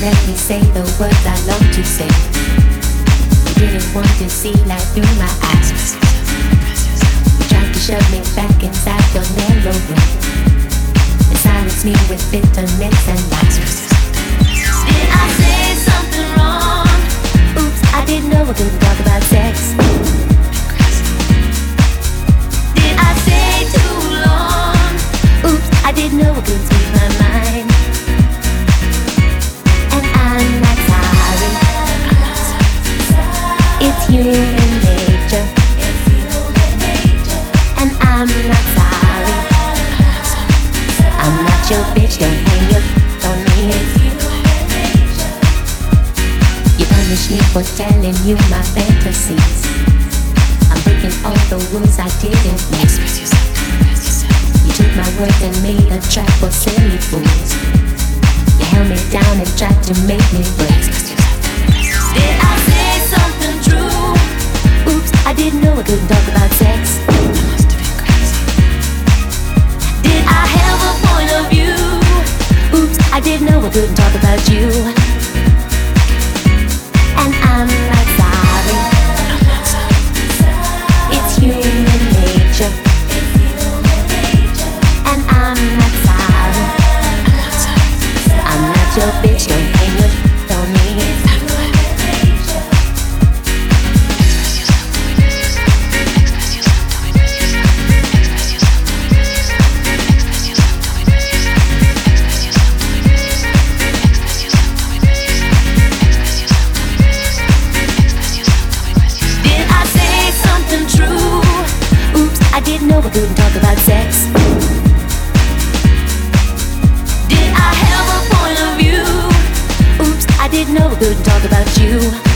let me say the words I long to say. You didn't want to see light through my eyes. You tried to shove me back inside your narrow room and silence me with bitterness and lies. Did I say something wrong? Oops, I didn't know I couldn't talk about sex. Did I stay too long? Oops, I didn't know I couldn't speak my mind. And I'm not sorry. It's human nature. And I'm not sorry. I'm not your bitch, don't hang your on me. You punish me for telling you my fantasies. I'm breaking all the rules I didn't make. You took my words and made a trap for silly fools. You held me down and tried to make me break. Did I say something true? Oops, I didn't know I couldn't talk about sex. Did I have a point of view? Oops, I didn't know I couldn't talk about you. And I'm not sorry. It's human nature. And I'm not sorry. I'm not your bitch, don't hang your on me. I didn't know I couldn't talk about sex. Did I have a point of view? Oops, I didn't know I couldn't talk about you.